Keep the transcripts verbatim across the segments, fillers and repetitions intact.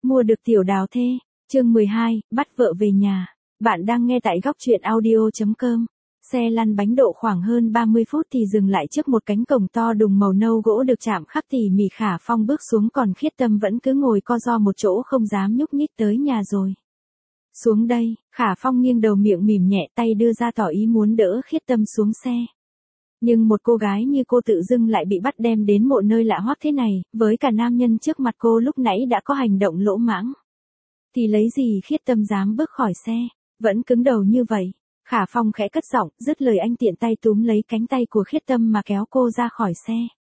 Mua được tiểu đào thê, chương mười hai, bắt vợ về nhà. Bạn đang nghe tại góc truyện audio chấm com. Xe lăn bánh độ khoảng hơn ba mươi phút thì dừng lại trước một cánh cổng to đùng màu nâu gỗ được chạm khắc tỉ mỉ. Khả Phong bước xuống còn Khiết Tâm vẫn cứ ngồi co ro một chỗ không dám nhúc nhích. Tới nhà rồi. Xuống đây, Khả Phong nghiêng đầu miệng mỉm nhẹ tay đưa ra tỏ ý muốn đỡ Khiết Tâm xuống xe. Nhưng một cô gái như cô tự dưng lại bị bắt đem đến một nơi lạ hoắc thế này, với cả nam nhân trước mặt cô lúc nãy đã có hành động lỗ mãng. Thì lấy gì Khiết Tâm dám bước khỏi xe, vẫn cứng đầu như vậy. Khả Phong khẽ cất giọng, dứt lời anh tiện tay túm lấy cánh tay của Khiết Tâm mà kéo cô ra khỏi xe.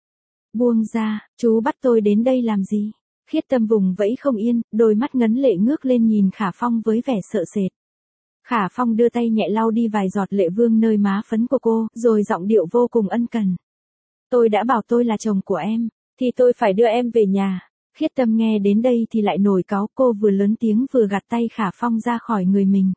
Buông ra, chú bắt tôi đến đây làm gì? Khiết Tâm vùng vẫy không yên, đôi mắt ngấn lệ ngước lên nhìn Khả Phong với vẻ sợ sệt. Khả Phong đưa tay nhẹ lau đi vài giọt lệ vương nơi má phấn của cô, rồi giọng điệu vô cùng ân cần. Tôi đã bảo tôi là chồng của em, thì tôi phải đưa em về nhà. Khiết Tâm nghe đến đây thì lại nổi cáu, cô vừa lớn tiếng vừa gạt tay Khả Phong ra khỏi người mình.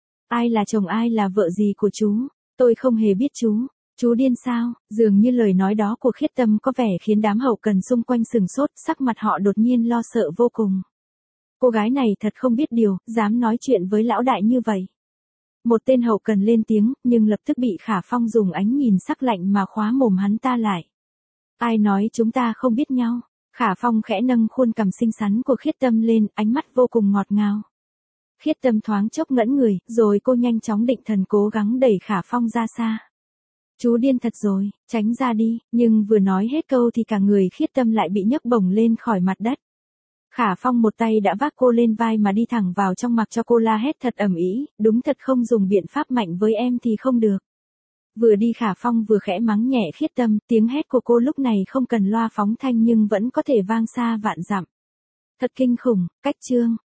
Ai là chồng ai là vợ gì của chú? Tôi không hề biết chú. Chú điên sao? Dường như lời nói đó của Khiết Tâm có vẻ khiến đám hậu cần xung quanh sừng sốt, sắc mặt họ đột nhiên lo sợ vô cùng. Cô gái này thật không biết điều, dám nói chuyện với lão đại như vậy. Một tên hậu cần lên tiếng, nhưng lập tức bị Khả Phong dùng ánh nhìn sắc lạnh mà khóa mồm hắn ta lại. Ai nói chúng ta không biết nhau? Khả Phong khẽ nâng khuôn cằm xinh xắn của Khiết Tâm lên, ánh mắt vô cùng ngọt ngào. Khiết Tâm thoáng chốc ngẩn người, rồi cô nhanh chóng định thần cố gắng đẩy Khả Phong ra xa. Chú điên thật rồi, tránh ra đi, nhưng vừa nói hết câu thì cả người Khiết Tâm lại bị nhấc bổng lên khỏi mặt đất. Khả Phong một tay đã vác cô lên vai mà đi thẳng vào trong mặc cho cô la hét thật ầm ĩ, đúng thật không dùng biện pháp mạnh với em thì không được. Vừa đi Khả Phong vừa khẽ mắng nhẹ Khiết Tâm, tiếng hét của cô lúc này không cần loa phóng thanh nhưng vẫn có thể vang xa vạn dặm. Thật kinh khủng, cách chương,